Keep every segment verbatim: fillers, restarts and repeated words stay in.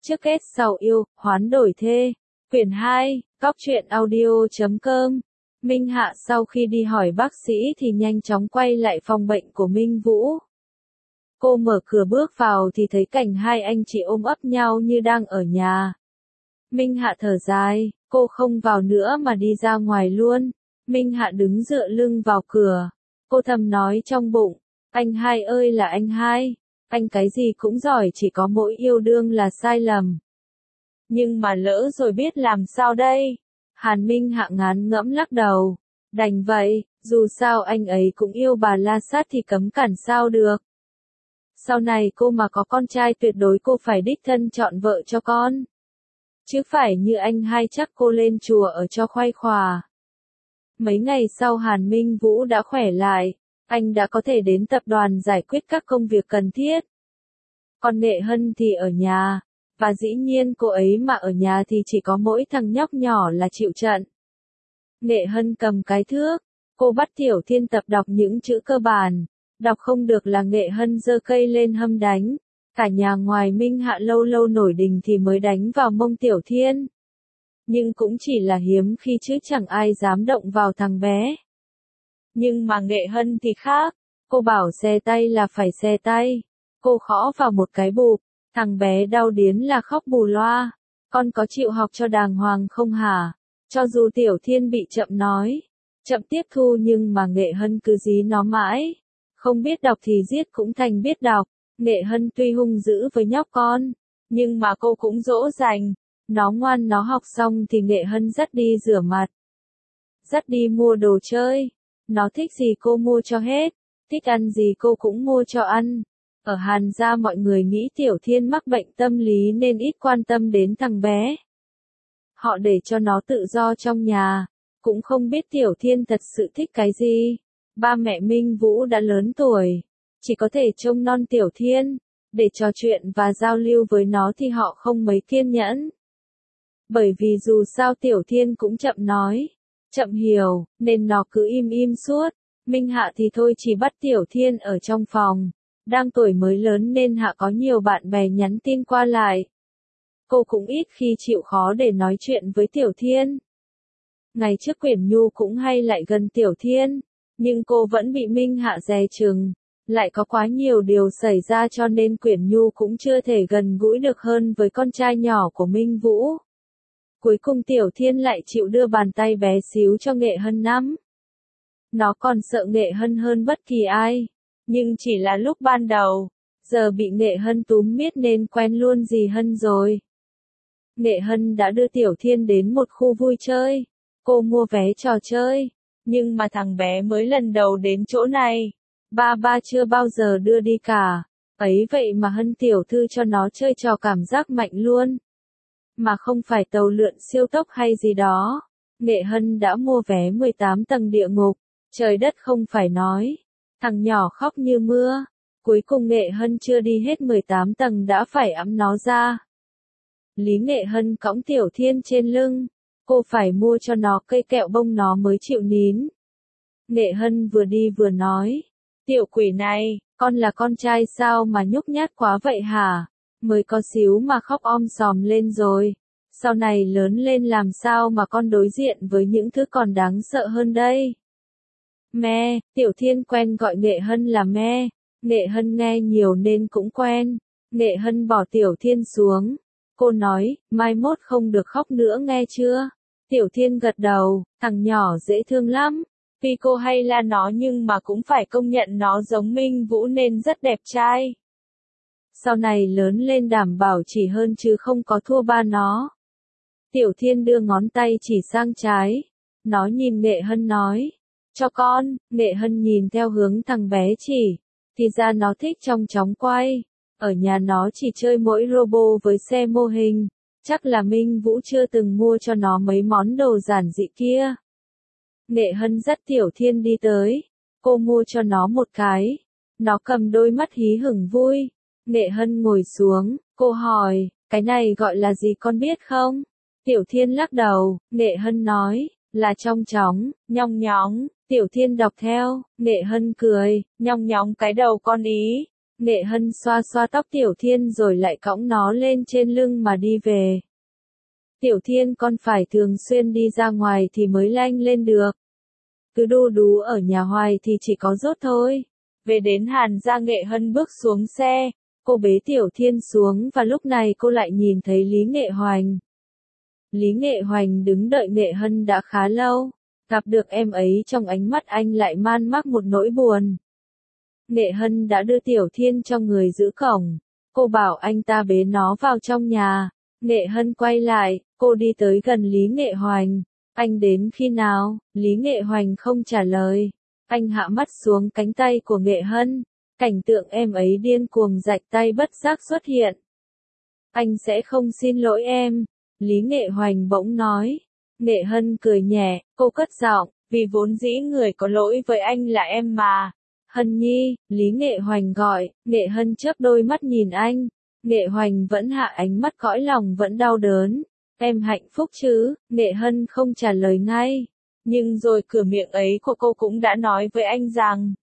Trước kết sau yêu, hoán đổi thê. Quyển hai, Cóc truyện audio chấm com. Minh Hạ sau khi đi hỏi bác sĩ thì nhanh chóng quay lại phòng bệnh của Minh Vũ. Cô mở cửa bước vào thì thấy cảnh hai anh chị ôm ấp nhau như đang ở nhà. Minh Hạ thở dài, cô không vào nữa mà đi ra ngoài luôn. Minh Hạ đứng dựa lưng vào cửa. Cô thầm nói trong bụng, anh hai ơi là anh hai, anh cái gì cũng giỏi, chỉ có mỗi yêu đương là sai lầm. Nhưng mà lỡ rồi biết làm sao đây? Hàn Minh Hạ ngán ngẫm lắc đầu. Đành vậy, dù sao anh ấy cũng yêu bà La Sát thì cấm cản sao được. Sau này cô mà có con trai tuyệt đối cô phải đích thân chọn vợ cho con. Chứ phải như anh hai chắc cô lên chùa ở cho khoai khỏa. Mấy ngày sau Hàn Minh Vũ đã khỏe lại, anh đã có thể đến tập đoàn giải quyết các công việc cần thiết. Còn Nghệ Hân thì ở nhà, và dĩ nhiên cô ấy mà ở nhà thì chỉ có mỗi thằng nhóc nhỏ là chịu trận. Nghệ Hân cầm cái thước, cô bắt Tiểu Thiên tập đọc những chữ cơ bản, đọc không được là Nghệ Hân giơ cây lên hâm đánh. Cả nhà ngoài Minh Hạ lâu lâu nổi đình thì mới đánh vào mông Tiểu Thiên. Nhưng cũng chỉ là hiếm khi chứ chẳng ai dám động vào thằng bé. Nhưng mà Nghệ Hân thì khác, cô bảo xe tay là phải xe tay. Cô khõ vào một cái bụp, thằng bé đau điến là khóc bù loa. Con có chịu học cho đàng hoàng không hả? Cho dù Tiểu Thiên bị chậm nói, chậm tiếp thu nhưng mà Nghệ Hân cứ dí nó mãi. Không biết đọc thì giết cũng thành biết đọc. Nghệ Hân tuy hung dữ với nhóc con, nhưng mà cô cũng dỗ dành. Nó ngoan nó học xong thì Nghệ Hân dắt đi rửa mặt, dắt đi mua đồ chơi. Nó thích gì cô mua cho hết, thích ăn gì cô cũng mua cho ăn. Ở Hàn gia mọi người nghĩ Tiểu Thiên mắc bệnh tâm lý nên ít quan tâm đến thằng bé. Họ để cho nó tự do trong nhà, cũng không biết Tiểu Thiên thật sự thích cái gì. Ba mẹ Minh Vũ đã lớn tuổi, chỉ có thể trông non Tiểu Thiên, để trò chuyện và giao lưu với nó thì họ không mấy kiên nhẫn. Bởi vì dù sao Tiểu Thiên cũng chậm nói, chậm hiểu, nên nó cứ im im suốt. Minh Hạ thì thôi chỉ bắt Tiểu Thiên ở trong phòng. Đang tuổi mới lớn nên Hạ có nhiều bạn bè nhắn tin qua lại. Cô cũng ít khi chịu khó để nói chuyện với Tiểu Thiên. Ngày trước Quyển Nhu cũng hay lại gần Tiểu Thiên, nhưng cô vẫn bị Minh Hạ dè chừng. Lại có quá nhiều điều xảy ra cho nên Quyển Nhu cũng chưa thể gần gũi được hơn với con trai nhỏ của Minh Vũ. Cuối cùng Tiểu Thiên lại chịu đưa bàn tay bé xíu cho Nghệ Hân nắm. Nó còn sợ Nghệ Hân hơn bất kỳ ai, nhưng chỉ là lúc ban đầu, giờ bị Nghệ Hân túm miết nên quen luôn dì Hân rồi. Nghệ Hân đã đưa Tiểu Thiên đến một khu vui chơi, cô mua vé trò chơi, nhưng mà thằng bé mới lần đầu đến chỗ này, ba ba chưa bao giờ đưa đi cả, ấy vậy mà Hân tiểu thư cho nó chơi trò cảm giác mạnh luôn. Mà không phải tàu lượn siêu tốc hay gì đó. Nghệ Hân đã mua vé mười tám tầng địa ngục, trời đất không phải nói. Thằng nhỏ khóc như mưa, cuối cùng Nghệ Hân chưa đi hết mười tám tầng đã phải ẵm nó ra. Lý Nghệ Hân cõng Tiểu Thiên trên lưng, cô phải mua cho nó cây kẹo bông nó mới chịu nín. Nghệ Hân vừa đi vừa nói, tiểu quỷ này, con là con trai sao mà nhút nhát quá vậy hả? Mới có xíu mà khóc om sòm lên rồi. Sau này lớn lên làm sao mà con đối diện với những thứ còn đáng sợ hơn đây? Mẹ, Tiểu Thiên quen gọi Nghệ Hân là mẹ. Nghệ Hân nghe nhiều nên cũng quen. Nghệ Hân bỏ Tiểu Thiên xuống. Cô nói, mai mốt không được khóc nữa nghe chưa? Tiểu Thiên gật đầu, thằng nhỏ dễ thương lắm. Tuy cô hay là nó nhưng mà cũng phải công nhận nó giống Minh Vũ nên rất đẹp trai. Sau này lớn lên đảm bảo chỉ hơn chứ không có thua ba nó. Tiểu Thiên đưa ngón tay chỉ sang trái. Nó nhìn Nghệ Hân nói, cho con. Nghệ Hân nhìn theo hướng thằng bé chỉ. Thì ra nó thích trong chóng quay. Ở nhà nó chỉ chơi mỗi robot với xe mô hình. Chắc là Minh Vũ chưa từng mua cho nó mấy món đồ giản dị kia. Nghệ Hân dắt Tiểu Thiên đi tới. Cô mua cho nó một cái. Nó cầm đôi mắt hí hửng vui. Nghệ Hân ngồi xuống, cô hỏi, cái này gọi là gì con biết không? Tiểu Thiên lắc đầu. Nghệ Hân nói, là trong chóng, nhong nhóng. Tiểu Thiên đọc theo. Nghệ Hân cười, nhong nhóng cái đầu con ý. Nghệ Hân xoa xoa tóc Tiểu Thiên rồi lại cõng nó lên trên lưng mà đi về. Tiểu Thiên con phải thường xuyên đi ra ngoài thì mới lanh lên được. Cứ đu đú ở nhà hoài thì chỉ có dốt thôi. Về đến Hàn Gia, Nghệ Hân bước xuống xe, cô bế Tiểu Thiên xuống và lúc này cô lại nhìn thấy Lý Nghệ Hoành. Lý Nghệ Hoành đứng đợi Nghệ Hân đã khá lâu, gặp được em ấy trong ánh mắt anh lại man mác một nỗi buồn. Nghệ Hân đã đưa Tiểu Thiên cho người giữ cổng, cô bảo anh ta bế nó vào trong nhà. Nghệ Hân quay lại, cô đi tới gần Lý Nghệ Hoành. Anh đến khi nào? Lý Nghệ Hoành không trả lời. Anh hạ mắt xuống cánh tay của Nghệ Hân. Cảnh tượng em ấy điên cuồng rạch tay bất giác xuất hiện. Anh sẽ không xin lỗi em. Lý Nghệ Hoành bỗng nói. Nghệ Hân cười nhẹ, cô cất giọng, vì vốn dĩ người có lỗi với anh là em mà. Hân Nhi, Lý Nghệ Hoành gọi. Nghệ Hân chớp đôi mắt nhìn anh. Nghệ Hoành vẫn hạ ánh mắt, cõi lòng vẫn đau đớn. Em hạnh phúc chứ? Nghệ Hân không trả lời ngay. Nhưng rồi cửa miệng ấy của cô cũng đã nói với anh rằng.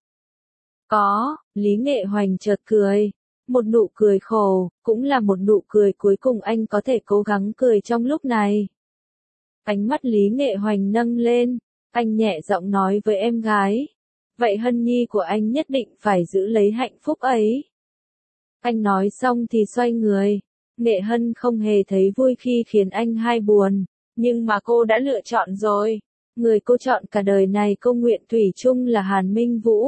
Có, Lý Nghệ Hoành chợt cười. Một nụ cười khổ, cũng là một nụ cười cuối cùng anh có thể cố gắng cười trong lúc này. Ánh mắt Lý Nghệ Hoành nâng lên, anh nhẹ giọng nói với em gái. Vậy Hân Nhi của anh nhất định phải giữ lấy hạnh phúc ấy. Anh nói xong thì xoay người. Nghệ Hân không hề thấy vui khi khiến anh hai buồn, nhưng mà cô đã lựa chọn rồi. Người cô chọn cả đời này cô nguyện thủy chung là Hàn Minh Vũ.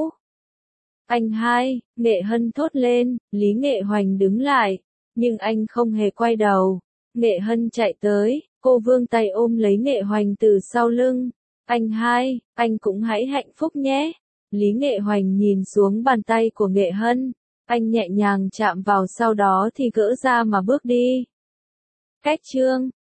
Anh hai, Nghệ Hân thốt lên. Lý Nghệ Hoành đứng lại, nhưng anh không hề quay đầu. Nghệ Hân chạy tới, cô vươn tay ôm lấy Nghệ Hoành từ sau lưng. Anh hai, anh cũng hãy hạnh phúc nhé. Lý Nghệ Hoành nhìn xuống bàn tay của Nghệ Hân. Anh nhẹ nhàng chạm vào sau đó thì gỡ ra mà bước đi. Cách chương